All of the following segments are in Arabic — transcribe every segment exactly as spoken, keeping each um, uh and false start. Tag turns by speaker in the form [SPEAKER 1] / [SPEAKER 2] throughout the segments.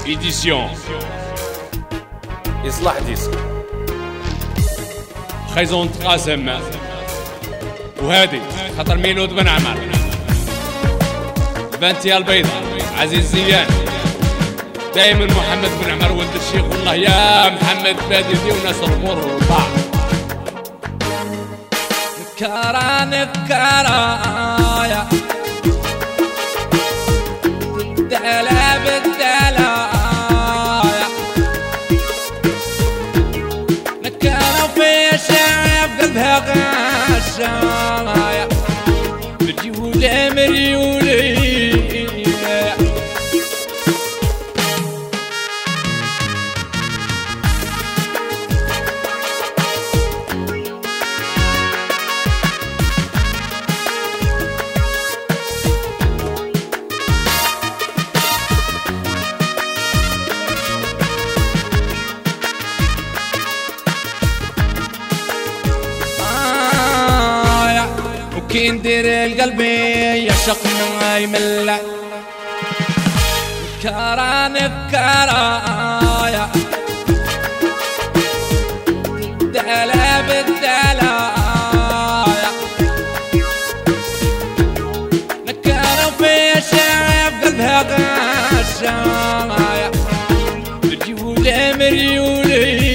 [SPEAKER 1] إيديسيون إصلاح ديسك خيزون تقاسم وهادي خطر ميلود بن عمر بنتي البيضاء عزيز زيان دايما محمد بن عمر ولد الشيخ والله يا محمد بادي دي وناس الامور والبعض
[SPEAKER 2] نكارا نكارايا بالدلا بالدلايا نكارا في شعب قلبها غشايا مريولي مريولي كي ندير القلب يعشق من يملع نكارا نكارايا بالدلا بالدلايا نكارا في شعب قلبها غشايا مريولي مريولي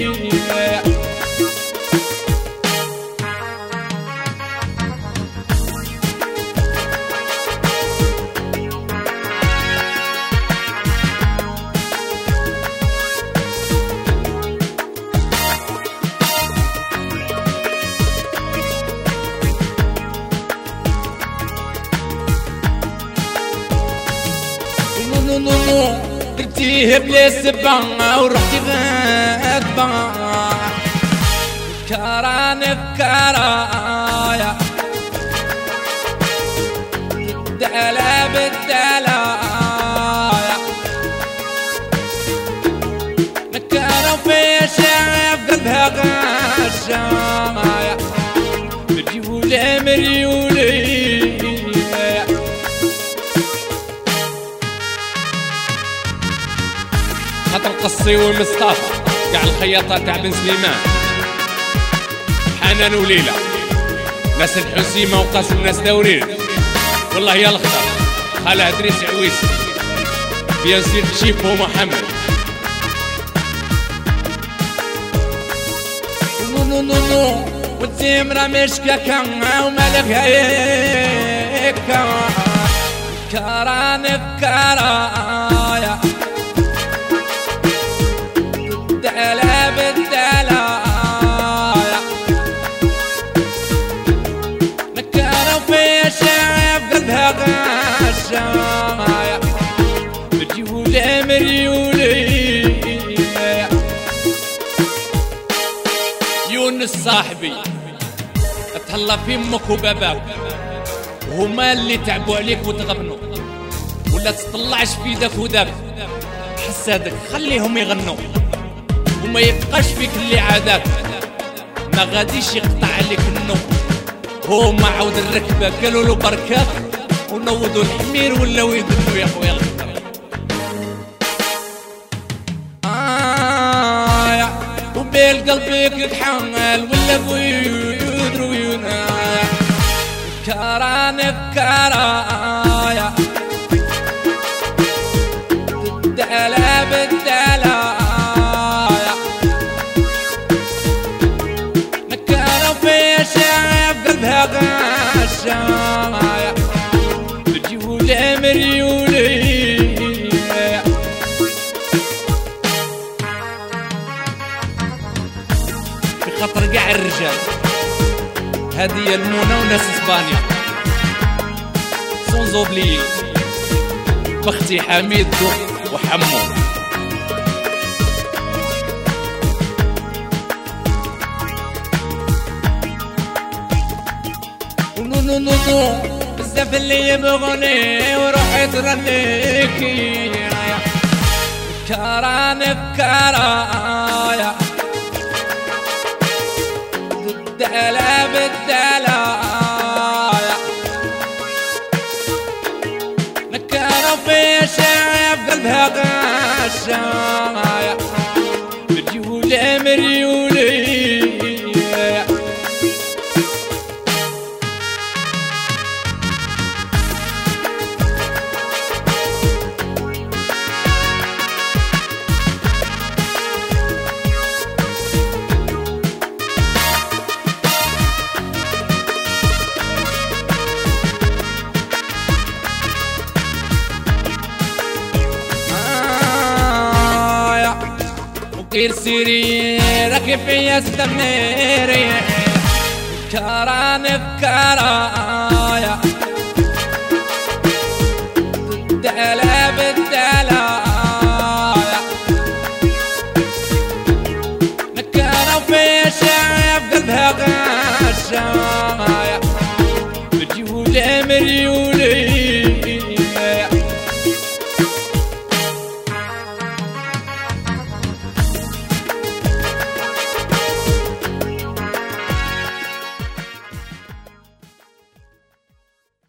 [SPEAKER 2] درتيه بلا سبعة ورحتي غادبة نكارا نكارايا بالدلا بالدلايا نكارا في شعب قلبها غشايا مريولي مريولي
[SPEAKER 1] خاطر قصي ومصطفى كاع الخياطات تاع بن سليمان حنان وليلى ناس الحسيمه وقاسم ناس دورين والله يا الخطر خالها ادريس عويسي بيان سير شيفو محمد
[SPEAKER 2] نو نو نو نو والتمرة مشكا كان ومالك هيك كارا نكارايا بالدلا بالدلايا نكارا في شعب قلبها غشايا مريولي مريولي
[SPEAKER 1] يونس صاحبي تهلا في امك وباباك وهما اللي تعبوا عليك وتغبنوا ولا تطلعش في داك وداك حسادك خليهم يغنوا وما يبقاش فيك اللي عاداك ما غاديش يقطع عليك النوم هما عاود الركبه قالوا له بركات ونوضوا الحمير ولاو يدلوا يا خويا الخطر
[SPEAKER 2] آه وبالقلب يتحمل ولا بويدر وينايا كارا نكارايا بالدلا بالدلايا قلبها غشايا مريولي مريولي
[SPEAKER 1] في خطر قاع الرجال هذه المونة وناس اسبانيا سون زوبلي بختي حميد وحمو
[SPEAKER 2] نو نو نو نو بزاف اللي يبغوني وروحي ترنيكي كارا نكارايا بالدلا بالدلايا نكارا في شعب قلبها غشايا مريولة مريولة سيري راكب في السميري كران بكرايا الدلا بالدلايا نكروا في شعب قلبها غشايا مريولة مريولة